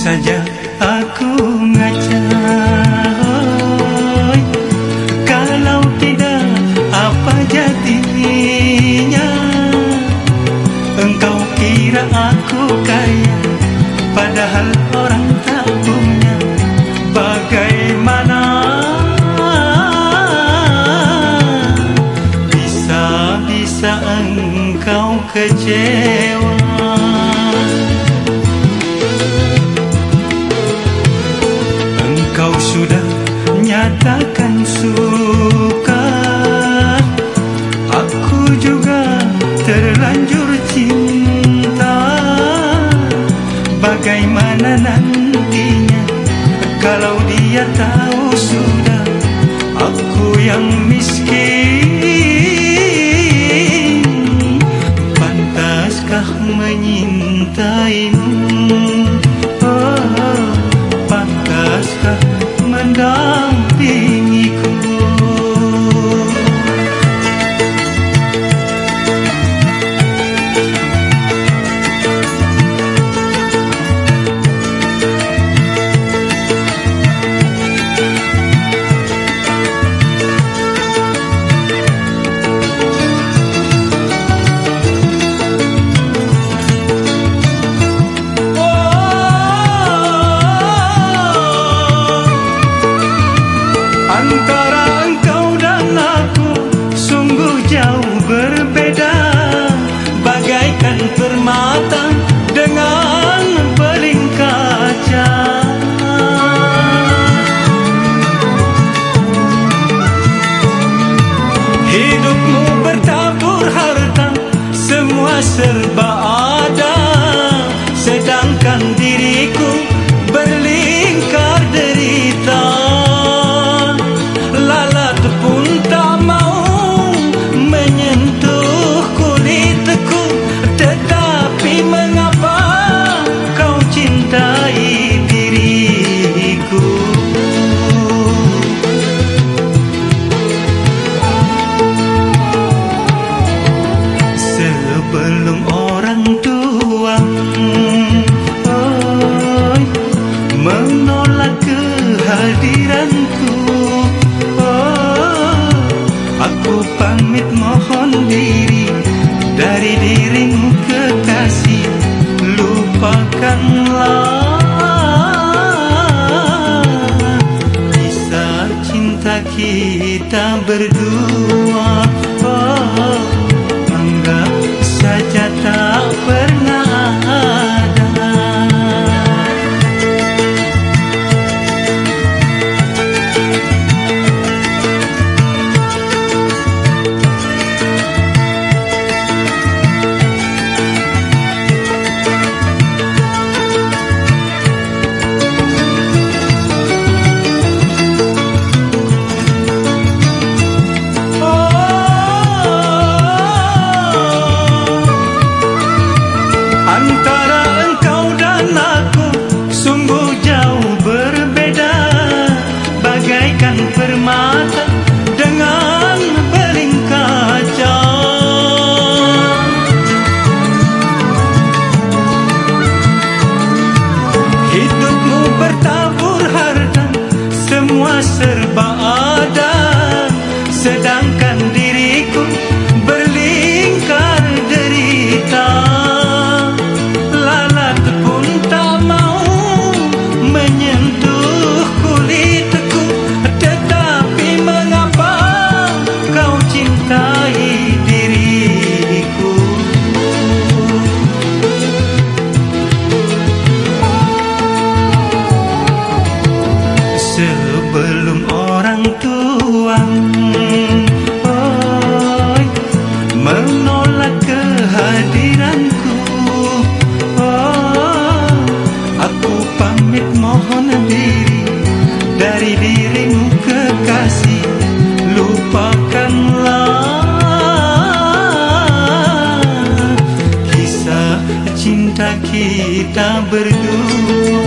saja aku ngaca. Kalau tidak, apa jadinya? Engkau kira aku kaya, padahal orang tak punya. Bagaimana bisa engkau kecewa? Engkau sudah nyatakan suka, aku juga terlanjur cinta. Bagaimana nantinya kalau dia tahu sudah aku yang miskin? Pantaskah menyintaimu? Oh, pantaskah mendampingiku? Antara engkau dan aku sungguh jauh berbeda, bagaikan permata dengan beling kaca. Hidupmu bertabur harta, semua serba ada, sedangkan diriku berlingkar derita. Sebelum orang tua menolak kehadiranku, aku pamit mohon diri dari dirimu kekasih. Lupakanlah kisah cinta kita berdua. Anggap saja tak pernah ada. Antara engkau dan aku sungguh jauh berbeda, bagaikan permata dengan beling kaca. Hidupmu bertabur harta, semua serba ada, sedangkan diriku berlingkar derita. Sebelum orang tua menolak kehadiranku, aku pamit mohon diri dari dirimu kekasih. Lupakanlah kisah cinta kita berdua.